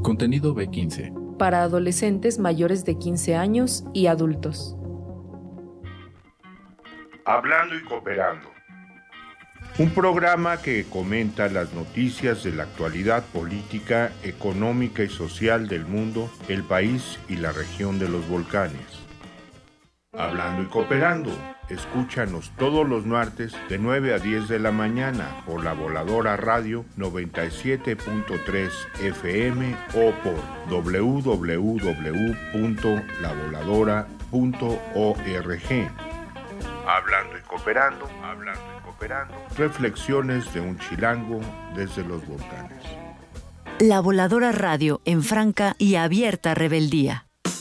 Contenido B15. Para adolescentes mayores de 15 años y adultos. Hablando y Cooperando. Un programa que comenta las noticias de la actualidad política, económica y social del mundo, el país y la región de los volcanes. Hablando y Cooperando. Escúchanos todos los martes de 9 a 10 de la mañana por La Voladora Radio 97.3 FM o por www.lavoladora.org. Hablando y Cooperando, hablando y cooperando. Reflexiones de un chilango desde los volcanes. La Voladora Radio en franca y abierta rebeldía.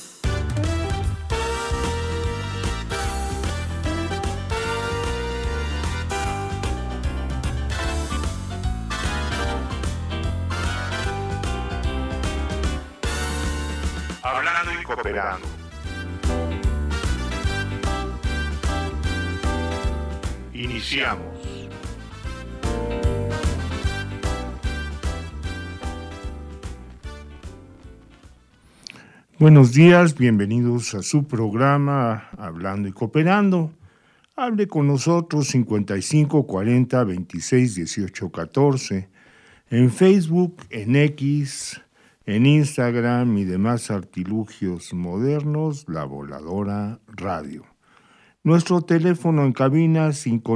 Hablando y Cooperando. Iniciamos. Buenos días, bienvenidos a su programa Hablando y Cooperando. Hable con nosotros 55 40 26 18 14 en Facebook, en X, en Instagram y demás artilugios modernos, La Voladora Radio. Nuestro teléfono en cabina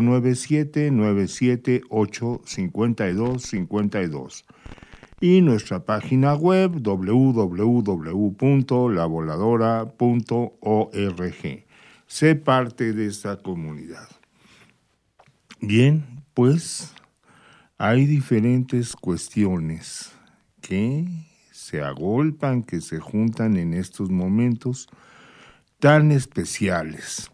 597-978-5252 y nuestra página web www.lavoladora.org. Sé parte de esta comunidad. Bien, pues hay diferentes cuestiones que se agolpan, que se juntan en estos momentos tan especiales.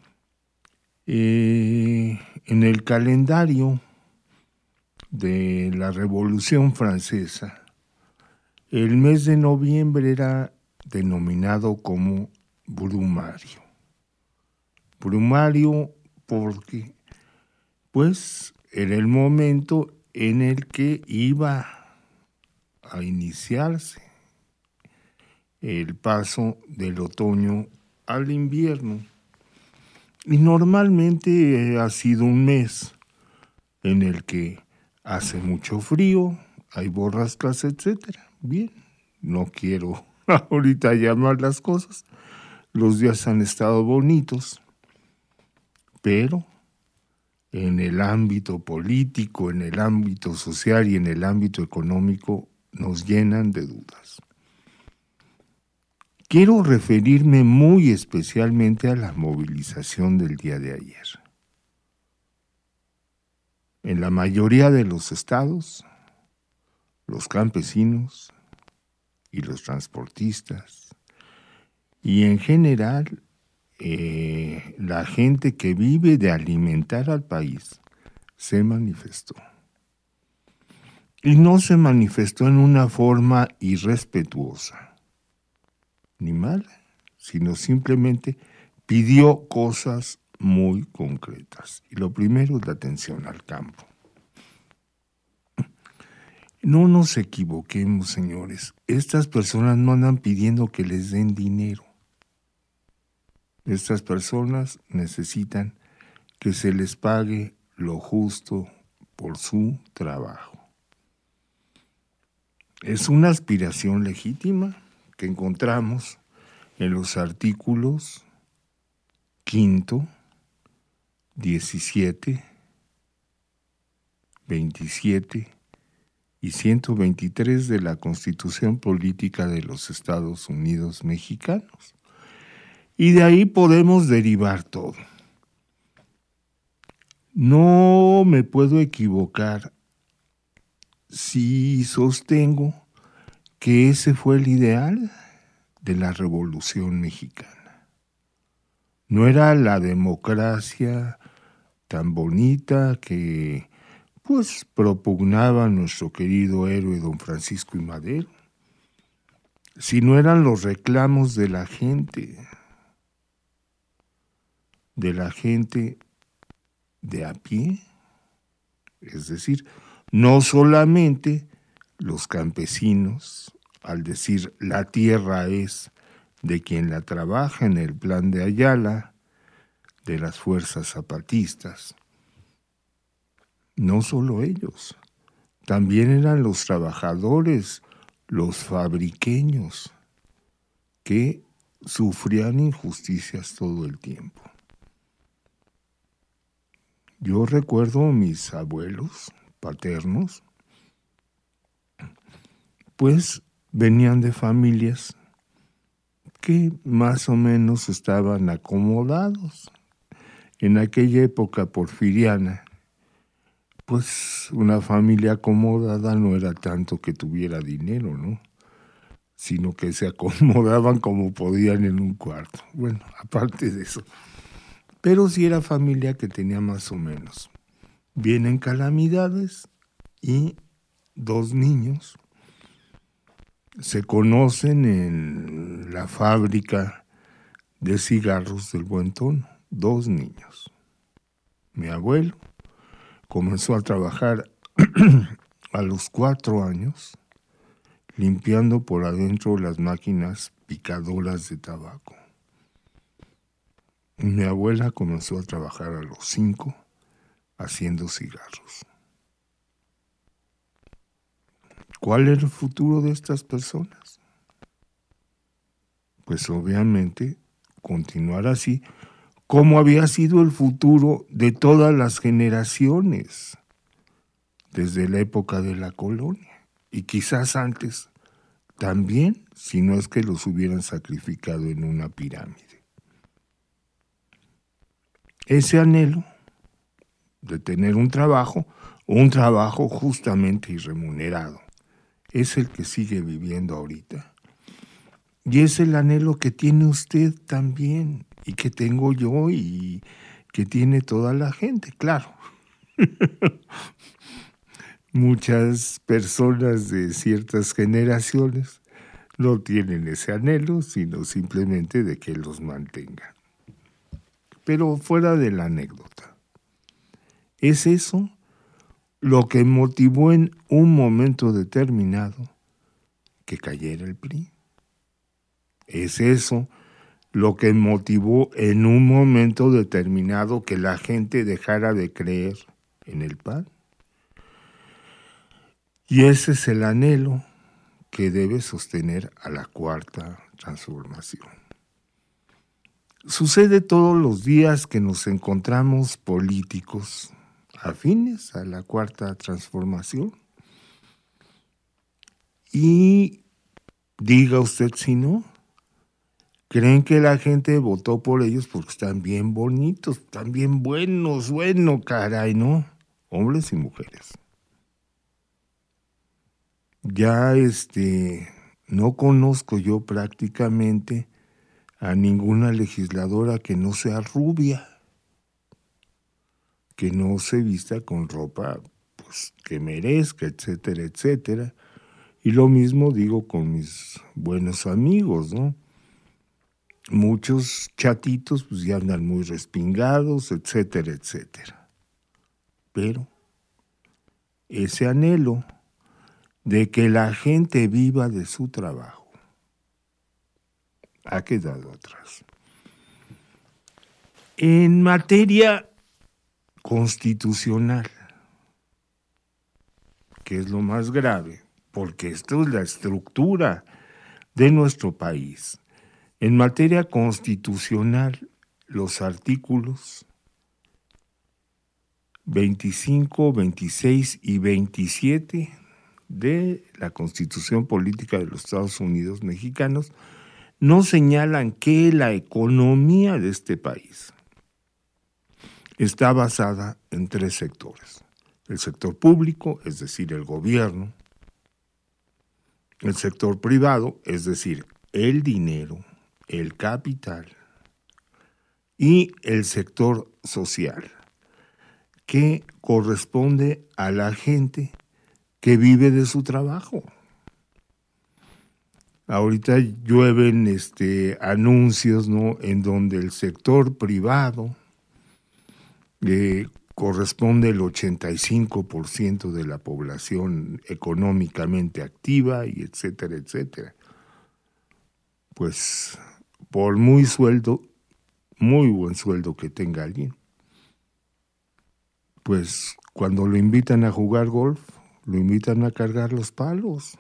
En el calendario de la Revolución Francesa, el mes de noviembre era denominado como Brumario. Brumario porque, pues, era el momento en el que iba a iniciarse el paso del otoño al invierno. Y normalmente ha sido un mes en el que hace mucho frío, hay borrascas, etcétera. Bien, no quiero ahorita llamar las cosas. Los días han estado bonitos, pero en el ámbito político, en el ámbito social y en el ámbito económico nos llenan de dudas. Quiero referirme muy especialmente a la movilización del día de ayer. En la mayoría de los estados, los campesinos y los transportistas, y en general la gente que vive de alimentar al país, se manifestó. Y no se manifestó en una forma irrespetuosa ni mala, sino simplemente pidió cosas muy concretas. Y lo primero es la atención al campo. No nos equivoquemos, señores. Estas personas no andan pidiendo que les den dinero. Estas personas necesitan que se les pague lo justo por su trabajo. Es una aspiración legítima que encontramos en los artículos 5, 17, 27 y 123 de la Constitución Política de los Estados Unidos Mexicanos. Y de ahí podemos derivar todo. No me puedo equivocar si sostengo que ese fue el ideal de la Revolución Mexicana. No era la democracia tan bonita que, pues, propugnaba nuestro querido héroe don Francisco I. Madero, sino eran los reclamos de la gente de a pie, es decir, no solamente los campesinos, al decir la tierra es de quien la trabaja en el plan de Ayala, de las fuerzas zapatistas. No solo ellos, también eran los trabajadores, los fabriqueños, que sufrían injusticias todo el tiempo. Yo recuerdo a mis abuelos paternos, pues venían de familias que más o menos estaban acomodados. En aquella época porfiriana, pues una familia acomodada no era tanto que tuviera dinero, ¿no? Sino que se acomodaban como podían en un cuarto. Bueno, aparte de eso. Pero sí era familia que tenía más o menos. Vienen calamidades y 2 niños se conocen en la fábrica de cigarros del Buen Tono. 2 niños. Mi abuelo comenzó a trabajar a los 4 años limpiando por adentro las máquinas picadoras de tabaco. Mi abuela comenzó a trabajar a los 5 haciendo cigarros. ¿Cuál era el futuro de estas personas? Pues obviamente continuar así, como había sido el futuro de todas las generaciones desde la época de la colonia y quizás antes también, si no es que los hubieran sacrificado en una pirámide. Ese anhelo de tener un trabajo justamente irremunerado, es el que sigue viviendo ahorita. Y es el anhelo que tiene usted también, y que tengo yo, y que tiene toda la gente, claro. Muchas personas de ciertas generaciones no tienen ese anhelo, sino simplemente de que los mantengan. Pero fuera de la anécdota, ¿es eso lo que motivó en un momento determinado que cayera el PRI? ¿Es eso lo que motivó en un momento determinado que la gente dejara de creer en el PAN? Y ese es el anhelo que debe sostener a la Cuarta Transformación. Sucede todos los días que nos encontramos políticos afines a la Cuarta Transformación. Y diga usted si no, creen que la gente votó por ellos porque están bien bonitos, están bien buenos, bueno, caray, ¿no? Hombres y mujeres. Ya no conozco yo prácticamente a ninguna legisladora que no sea rubia, que no se vista con ropa pues que merezca, etcétera, etcétera. Y lo mismo digo con mis buenos amigos, ¿no? Muchos chatitos pues ya andan muy respingados, etcétera, etcétera. Pero ese anhelo de que la gente viva de su trabajo ha quedado atrás. En materia constitucional, que es lo más grave, porque esto es la estructura de nuestro país. En materia constitucional, los artículos 25, 26 y 27 de la Constitución Política de los Estados Unidos Mexicanos nos señalan que la economía de este país está basada en 3 sectores. El sector público, es decir, el gobierno. El sector privado, es decir, el dinero, el capital. Y el sector social, que corresponde a la gente que vive de su trabajo. Ahorita llueven anuncios, ¿no?, en donde el sector privado corresponde el 85% de la población económicamente activa y etcétera, etcétera. Pues por muy buen sueldo que tenga alguien, pues cuando lo invitan a jugar golf, lo invitan a cargar los palos.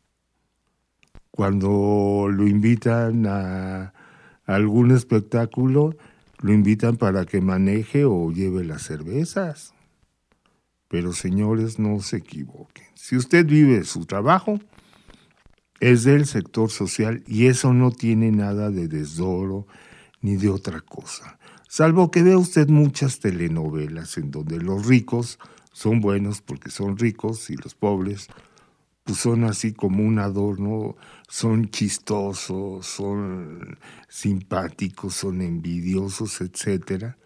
Cuando lo invitan a algún espectáculo, lo invitan para que maneje o lleve las cervezas. Pero señores, no se equivoquen. Si usted vive su trabajo, es del sector social y eso no tiene nada de desdoro ni de otra cosa. Salvo que vea usted muchas telenovelas en donde los ricos son buenos porque son ricos y los pobres pues son así como un adorno, son chistosos, son simpáticos, son envidiosos, etcétera,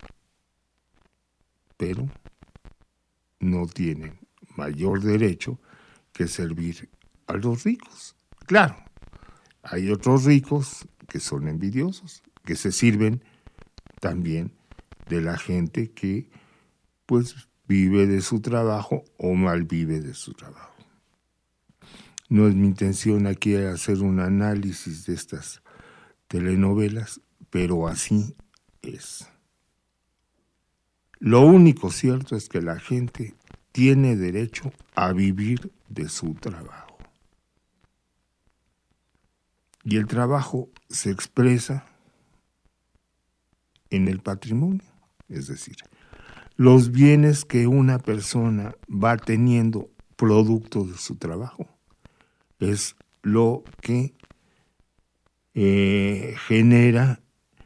pero no tienen mayor derecho que servir a los ricos. Claro, hay otros ricos que son envidiosos, que se sirven también de la gente que pues vive de su trabajo o mal vive de su trabajo. No es mi intención aquí hacer un análisis de estas telenovelas, pero así es. Lo único cierto es que la gente tiene derecho a vivir de su trabajo. Y el trabajo se expresa en el patrimonio, es decir, los bienes que una persona va teniendo producto de su trabajo. Es lo que genera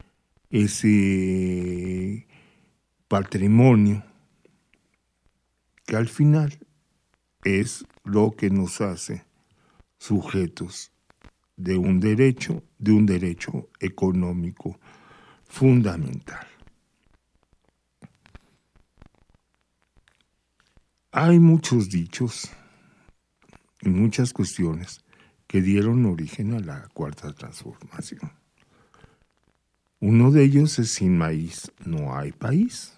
ese patrimonio que al final es lo que nos hace sujetos de un derecho económico fundamental. Hay muchos dichos y muchas cuestiones que dieron origen a la Cuarta Transformación. Uno de ellos es: sin maíz no hay país.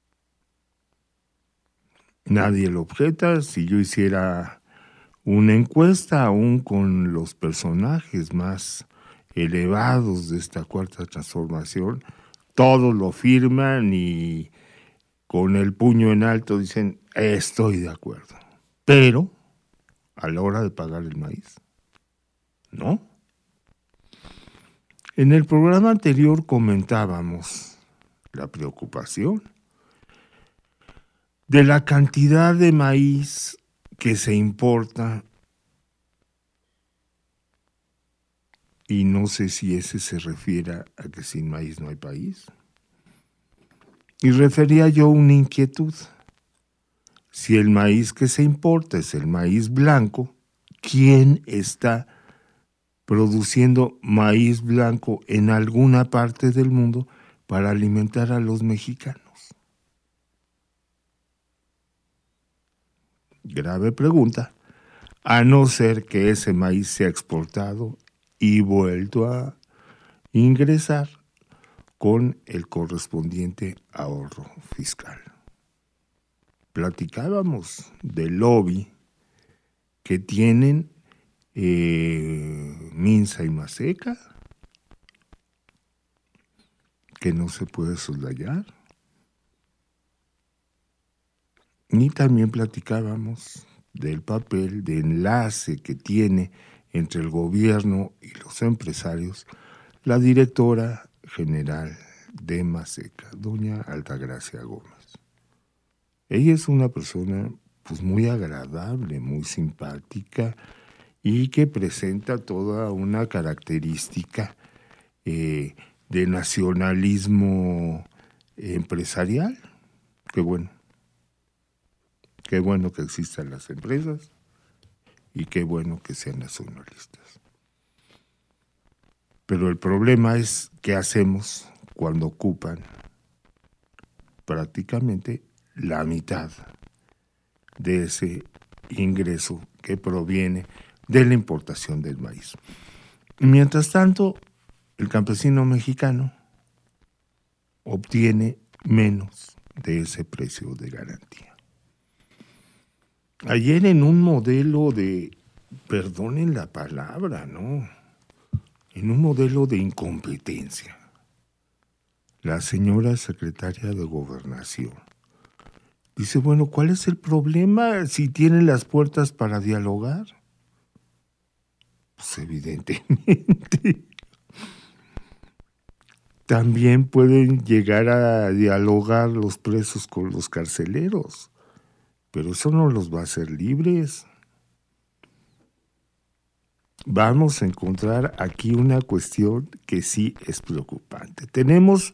Nadie lo objeta. Si yo hiciera una encuesta, aún con los personajes más elevados de esta Cuarta Transformación, todos lo firman y con el puño en alto dicen: estoy de acuerdo. Pero a la hora de pagar el maíz, ¿no? En el programa anterior comentábamos la preocupación de la cantidad de maíz que se importa, y no sé si ese se refiere a que sin maíz no hay país. Y refería yo una inquietud. Si el maíz que se importa es el maíz blanco, ¿quién está produciendo maíz blanco en alguna parte del mundo para alimentar a los mexicanos? Grave pregunta, a no ser que ese maíz sea exportado y vuelto a ingresar con el correspondiente ahorro fiscal. Platicábamos del lobby que tienen Minsa y Maseca, que no se puede soslayar. Y también platicábamos del papel de enlace que tiene entre el gobierno y los empresarios la directora general de Maseca, doña Altagracia Gómez. Ella es una persona pues muy agradable, muy simpática y que presenta toda una característica de nacionalismo empresarial. Qué bueno que existan las empresas y qué bueno que sean nacionalistas. Pero el problema es qué hacemos cuando ocupan prácticamente la mitad de ese ingreso que proviene de la importación del maíz. Mientras tanto, el campesino mexicano obtiene menos de ese precio de garantía. Ayer en un modelo de, perdonen la palabra, ¿no? En un modelo de incompetencia, la señora secretaria de Gobernación dice, bueno, ¿cuál es el problema si tienen las puertas para dialogar? Pues evidentemente. También pueden llegar a dialogar los presos con los carceleros, pero eso no los va a hacer libres. Vamos a encontrar aquí una cuestión que sí es preocupante. Tenemos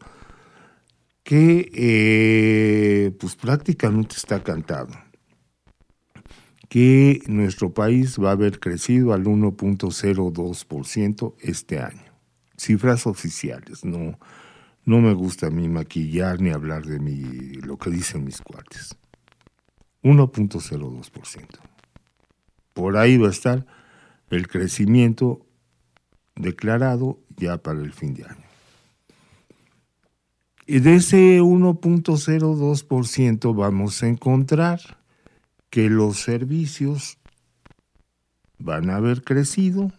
que, pues prácticamente está cantado, que nuestro país va a haber crecido al 1.02% este año. Cifras oficiales, no me gusta a mí maquillar ni hablar de lo que dicen mis cuates. 1.02%. Por ahí va a estar el crecimiento declarado ya para el fin de año. Y de ese 1.02% vamos a encontrar que los servicios van a haber crecido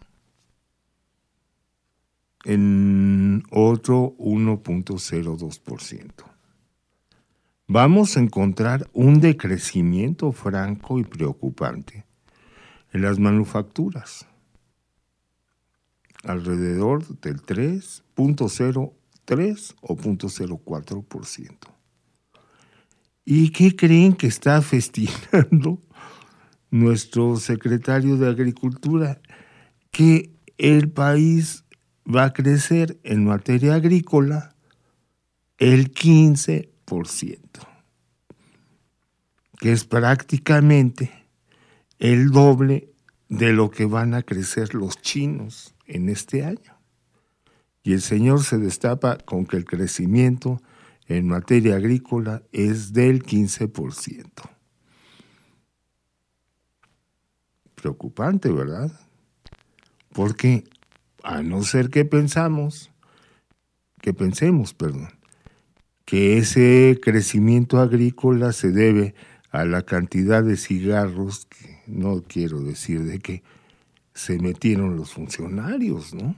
en otro 1.02%. Vamos a encontrar un decrecimiento franco y preocupante en las manufacturas, alrededor del 3.03 o 0.04%. ¿Y qué creen que está festinando nuestro secretario de Agricultura? Que el país va a crecer en materia agrícola el 15%, que es prácticamente el doble de lo que van a crecer los chinos en este año. Y el señor se destapa con que el crecimiento en materia agrícola es del 15%. Preocupante, ¿verdad? Porque a no ser que pensemos, que ese crecimiento agrícola se debe a la cantidad de cigarros, que no quiero decir de que se metieron los funcionarios, ¿no?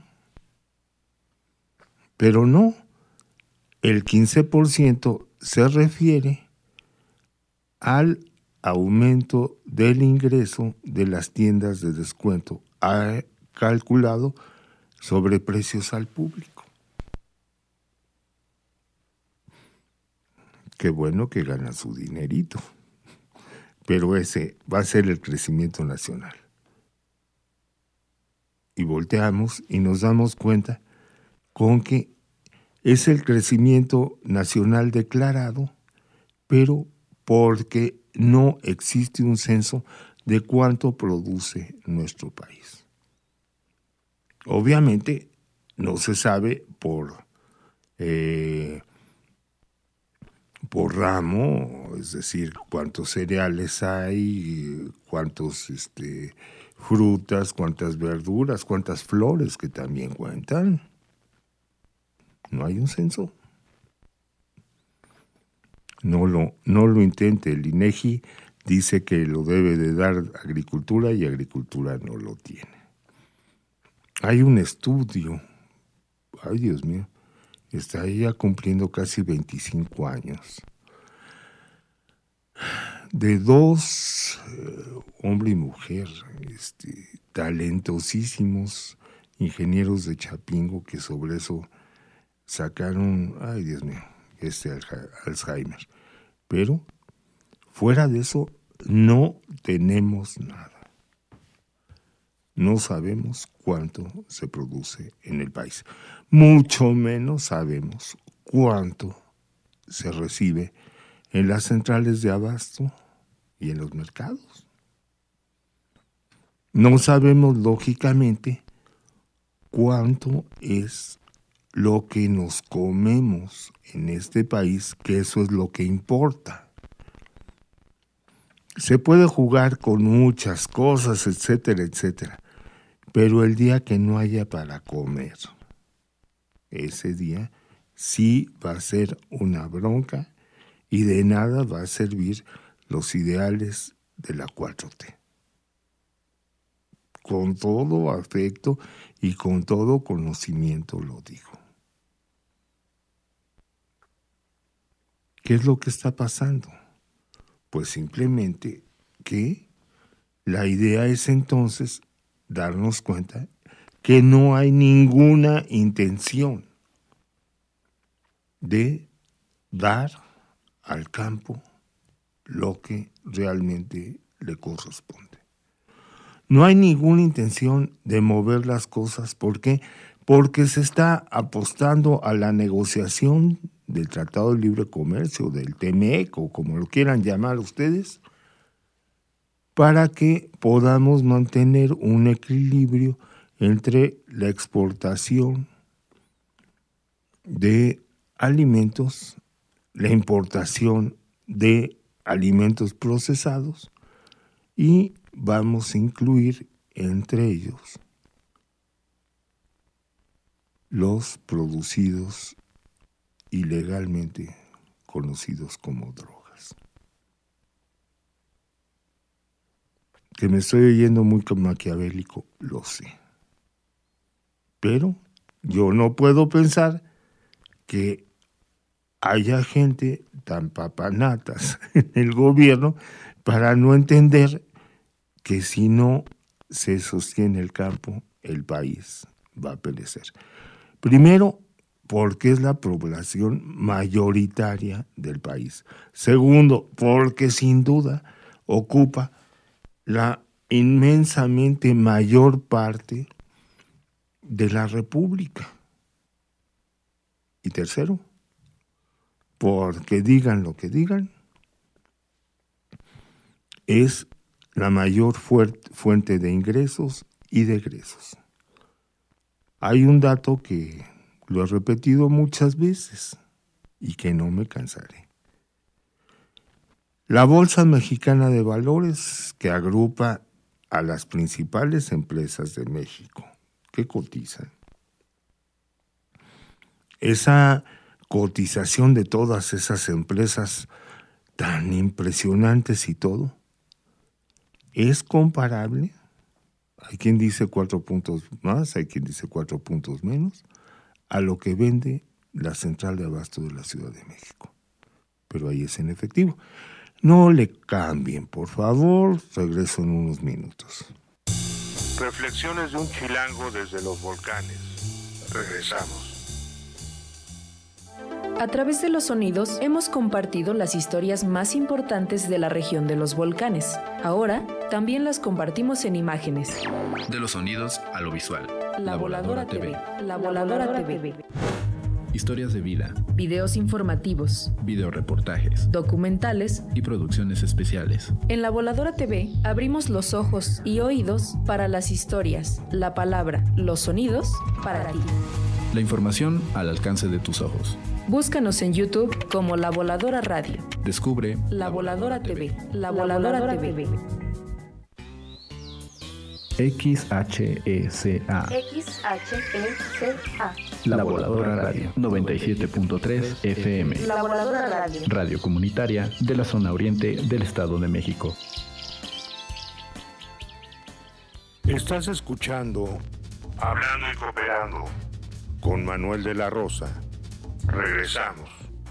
Pero no, el 15% se refiere al aumento del ingreso de las tiendas de descuento, ha calculado sobre precios al público. Qué bueno que ganan su dinerito, pero ese va a ser el crecimiento nacional. Y volteamos y nos damos cuenta con que es el crecimiento nacional declarado, pero porque no existe un censo de cuánto produce nuestro país. Obviamente no se sabe por ramo, es decir, cuántos cereales hay, cuántos frutas, cuántas verduras, cuántas flores que también cuentan. No hay un censo. No lo intente. El INEGI dice que lo debe de dar Agricultura y Agricultura no lo tiene. Hay un estudio, ay Dios mío, está ya cumpliendo casi 25 años, de dos, hombre y mujer, talentosísimos ingenieros de Chapingo que sobre eso sacaron, ay Dios mío, Alzheimer. Pero fuera de eso no tenemos nada. No sabemos cuánto se produce en el país. Mucho menos sabemos cuánto se recibe en las centrales de abasto y en los mercados. No sabemos, lógicamente, cuánto es lo que nos comemos en este país, que eso es lo que importa. Se puede jugar con muchas cosas, etcétera, etcétera, pero el día que no haya para comer, ese día sí va a ser una bronca y de nada va a servir los ideales de la 4T. Con todo afecto y con todo conocimiento lo digo. ¿Qué es lo que está pasando? Pues simplemente que la idea es entonces darnos cuenta que no hay ninguna intención de dar al campo lo que realmente le corresponde. No hay ninguna intención de mover las cosas. ¿Por qué? Porque se está apostando a la negociación del Tratado de Libre Comercio, del TMEC, o como lo quieran llamar ustedes, para que podamos mantener un equilibrio entre la exportación de alimentos, la importación de alimentos procesados, y vamos a incluir entre ellos los producidos ilegalmente, conocidos como drogas. Que me estoy oyendo muy maquiavélico, lo sé. Pero yo no puedo pensar que haya gente tan papanatas en el gobierno para no entender que si no se sostiene el campo, el país va a perecer. Primero, porque es la población mayoritaria del país. Segundo, porque sin duda ocupa la inmensamente mayor parte de la República. Y tercero, porque digan lo que digan, es la mayor fuente de ingresos y de egresos. Hay un dato que lo he repetido muchas veces y que no me cansaré. La Bolsa Mexicana de Valores, que agrupa a las principales empresas de México que cotizan, esa cotización de todas esas empresas tan impresionantes y todo, es comparable, hay quien dice 4 puntos más, hay quien dice 4 puntos menos, a lo que vende la central de abasto de la Ciudad de México. Pero ahí es en efectivo. No le cambien, por favor, regreso en unos minutos. Reflexiones de un chilango desde los volcanes. Regresamos. A través de los sonidos hemos compartido las historias más importantes de la región de los volcanes. Ahora también las compartimos en imágenes. De los sonidos a lo visual. La Voladora TV. La Voladora TV. Historias de vida. Videos informativos. Videoreportajes. Documentales. Y producciones especiales. En La Voladora TV abrimos los ojos y oídos para las historias, la palabra, los sonidos para ti. La información al alcance de tus ojos. Búscanos en YouTube como La Voladora Radio. Descubre La Voladora TV. La Voladora TV. XHECA. XHECA. La Voladora Radio 97.3 FM. La Voladora Radio. Radio comunitaria de la zona oriente del Estado de México. Estás escuchando Hablando y Cooperando con Manuel de la Rosa. Regresamos.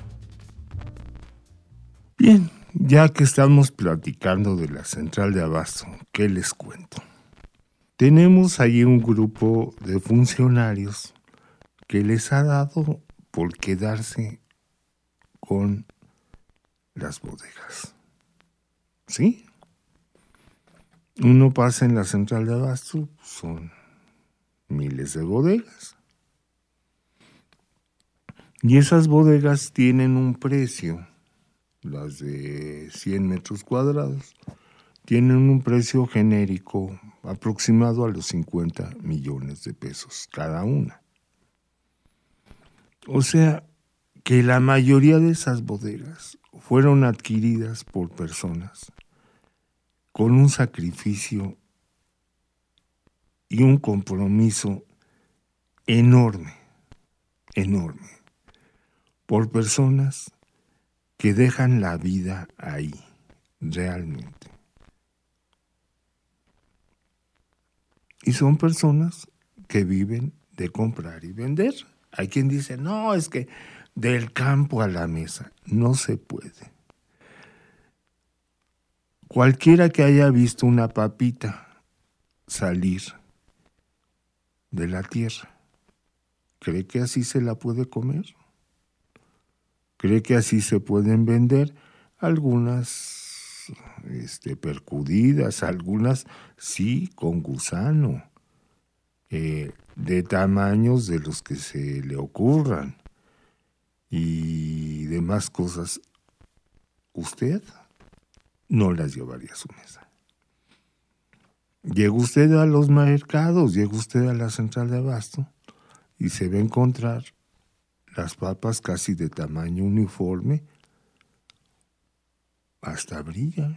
Bien, ya que estamos platicando de la central de abasto, ¿qué les cuento? Tenemos ahí un grupo de funcionarios que les ha dado por quedarse con las bodegas. ¿Sí? Uno pasa en la central de abasto, son miles de bodegas. Y esas bodegas tienen un precio, las de 100 metros cuadrados, tienen un precio genérico aproximado a los 50 millones de pesos cada una. O sea, que la mayoría de esas bodegas fueron adquiridas por personas con un sacrificio y un compromiso enorme, por personas que dejan la vida ahí, realmente. Y son personas que viven de comprar y vender. Hay quien dice, no, es que del campo a la mesa. No se puede. Cualquiera que haya visto una papita salir de la tierra, ¿cree que así se la puede comer? ¿Cree que así se pueden vender? Algunas percudidas, algunas sí con gusano, de tamaños de los que se le ocurran y demás cosas. Usted no las llevaría a su mesa. Llega usted a los mercados, llega usted a la central de abasto y se va a encontrar las papas casi de tamaño uniforme, hasta brillan.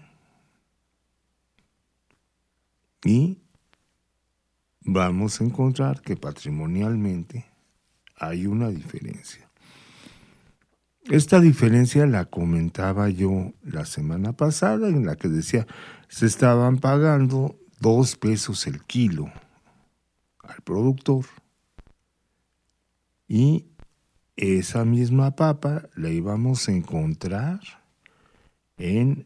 Y vamos a encontrar que patrimonialmente hay una diferencia. Esta diferencia la comentaba yo la semana pasada, en la que decía, se estaban pagando 2 pesos el kilo al productor. Y esa misma papa la íbamos a encontrar en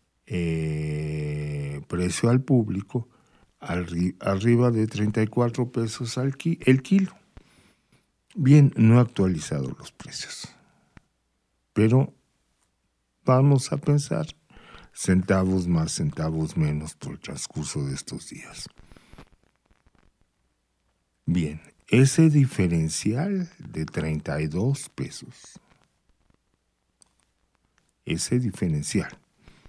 precio al público arriba de 34 pesos el kilo. Bien, no he actualizado los precios, pero vamos a pensar centavos más, centavos menos por el transcurso de estos días. Bien, ese diferencial de 32 pesos, ese diferencial,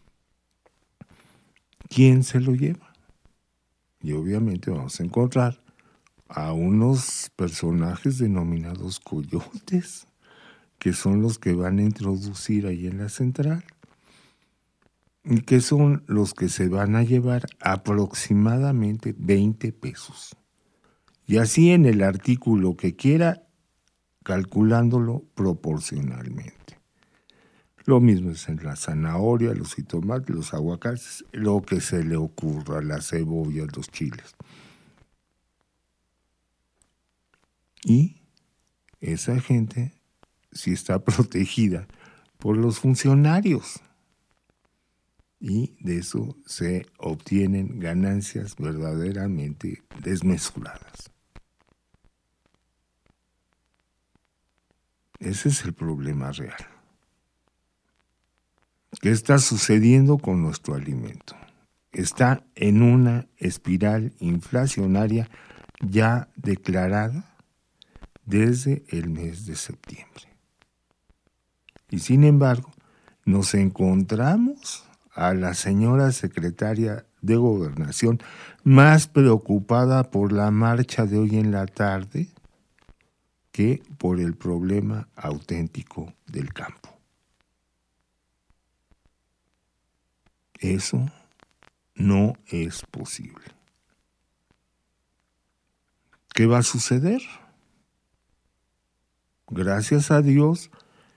¿quién se lo lleva? Y obviamente vamos a encontrar a unos personajes denominados coyotes, que son los que van a introducir ahí en la central, y que son los que se van a llevar aproximadamente 20 pesos. Y así en el artículo que quiera, calculándolo proporcionalmente. Lo mismo es en la zanahoria, los jitomates, los aguacates, lo que se le ocurra, las cebollas, los chiles. Y esa gente sí está protegida por los funcionarios. Y de eso se obtienen ganancias verdaderamente desmesuradas. Ese es el problema real. ¿Qué está sucediendo con nuestro alimento? Está en una espiral inflacionaria ya declarada desde el mes de septiembre. Y sin embargo, nos encontramos a la señora secretaria de Gobernación más preocupada por la marcha de hoy en la tarde que por el problema auténtico del campo. Eso no es posible. ¿Qué va a suceder? Gracias a Dios,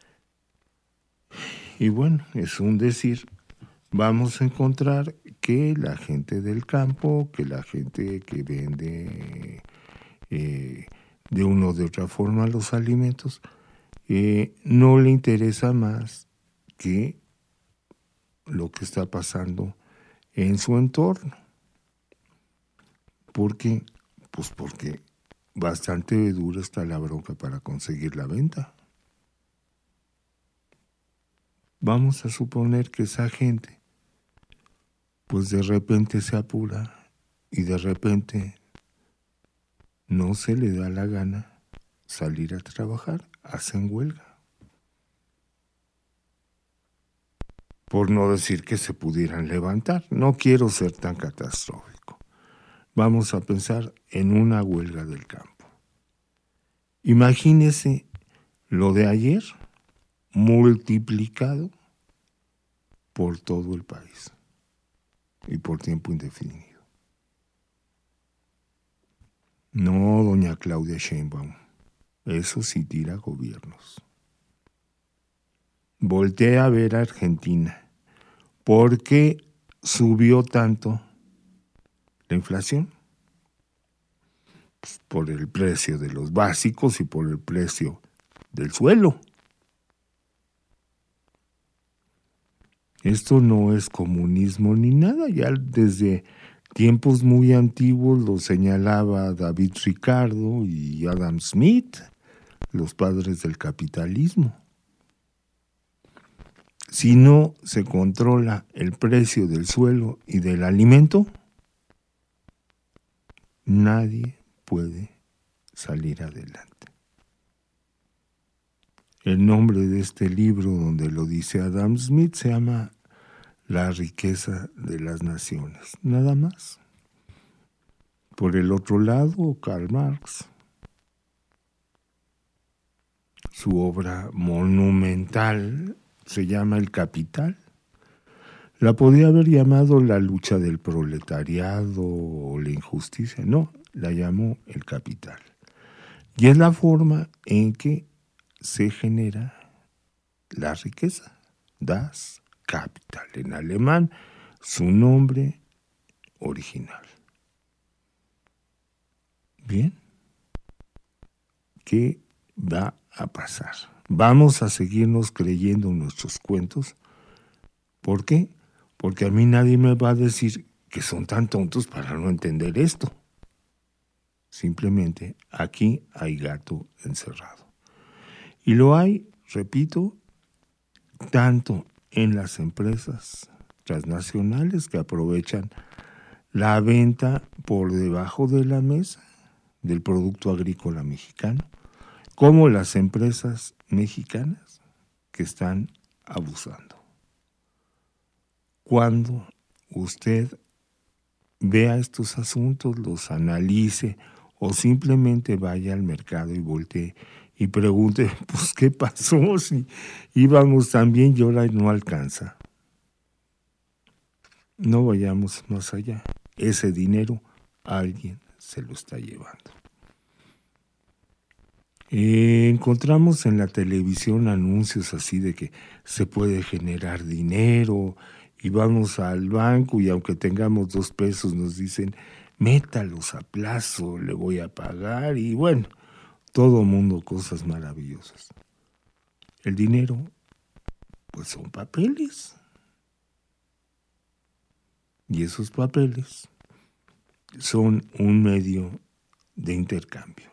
y bueno, es un decir, vamos a encontrar que la gente del campo, que la gente que vende de una o de otra forma los alimentos, no le interesa más que lo que está pasando en su entorno. ¿Por qué? Pues porque bastante dura está la bronca para conseguir la venta. Vamos a suponer que esa gente, pues de repente se apura y de repente no se le da la gana salir a trabajar, hacen huelga. Por no decir que se pudieran levantar. No quiero ser tan catastrófico. Vamos a pensar en una huelga del campo. Imagínese lo de ayer multiplicado por todo el país y por tiempo indefinido. No, doña Claudia Sheinbaum, eso sí tira gobiernos. volteé a ver a Argentina. ¿Por qué subió tanto la inflación? Pues por el precio de los básicos y por el precio del suelo. Esto no es comunismo ni nada, ya desde tiempos muy antiguos lo señalaba David Ricardo y Adam Smith, los padres del capitalismo. Si no se controla el precio del suelo y del alimento, nadie puede salir adelante. El nombre de este libro, donde lo dice Adam Smith, se llama La riqueza de las naciones. Nada más. Por el otro lado, Karl Marx. Su obra monumental se llama El Capital. La podía haber llamado La lucha del proletariado o La injusticia. No, la llamó El Capital. Y es la forma en que se genera la riqueza. Das Kapital, en alemán, su nombre original. Bien, ¿qué va a pasar? Vamos a seguirnos creyendo nuestros cuentos. ¿Por qué? Porque a mí nadie me va a decir que son tan tontos para no entender esto. Simplemente aquí hay gato encerrado. Y lo hay, repito, tanto en las empresas transnacionales que aprovechan la venta por debajo de la mesa del producto agrícola mexicano, como las empresas mexicanas que están abusando. Cuando usted vea estos asuntos, los analice o simplemente vaya al mercado y voltee y pregunte, pues, ¿qué pasó? Si íbamos tan bien y ahora no alcanza. No vayamos más allá. Ese dinero alguien se lo está llevando. Encontramos en la televisión anuncios así de que se puede generar dinero y vamos al banco y aunque tengamos 2 pesos nos dicen, métalos a plazo, le voy a pagar y bueno, todo mundo cosas maravillosas. El dinero, pues son papeles. Y esos papeles son un medio de intercambio.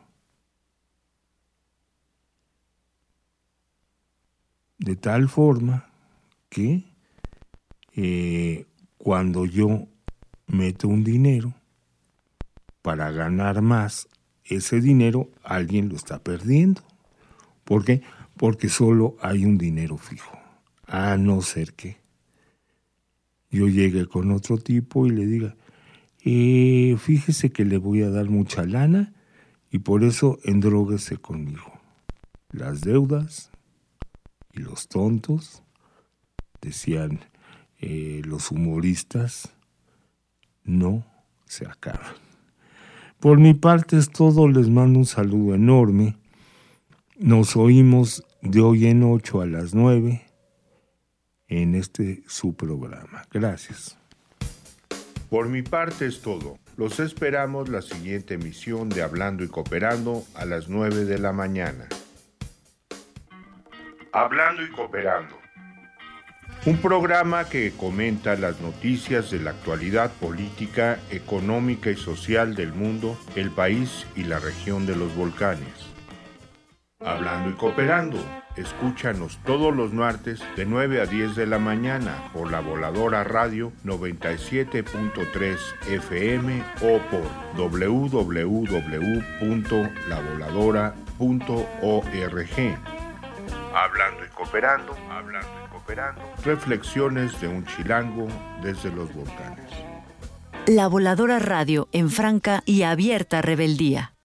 De tal forma que cuando yo meto un dinero para ganar más, ese dinero alguien lo está perdiendo. ¿Por qué? Porque solo hay un dinero fijo. A no ser que yo llegue con otro tipo y le diga, fíjese que le voy a dar mucha lana y por eso endróguese conmigo. Las deudas y los tontos, decían los humoristas, no se acaban. Por mi parte es todo, les mando un saludo enorme. Nos oímos de hoy en 8 a las 9 en su programa. Gracias. Por mi parte es todo. Los esperamos la siguiente emisión de Hablando y Cooperando a las 9 de la mañana. Hablando y Cooperando. Un programa que comenta las noticias de la actualidad política, económica y social del mundo, el país y la región de los volcanes. Hablando y Cooperando. Escúchanos todos los martes de 9 a 10 de la mañana por la Voladora Radio 97.3 FM o por www.lavoladora.org. Hablando y Cooperando, hablando y cooperando. Reflexiones de un chilango desde los volcanes. La Voladora Radio en franca y abierta rebeldía.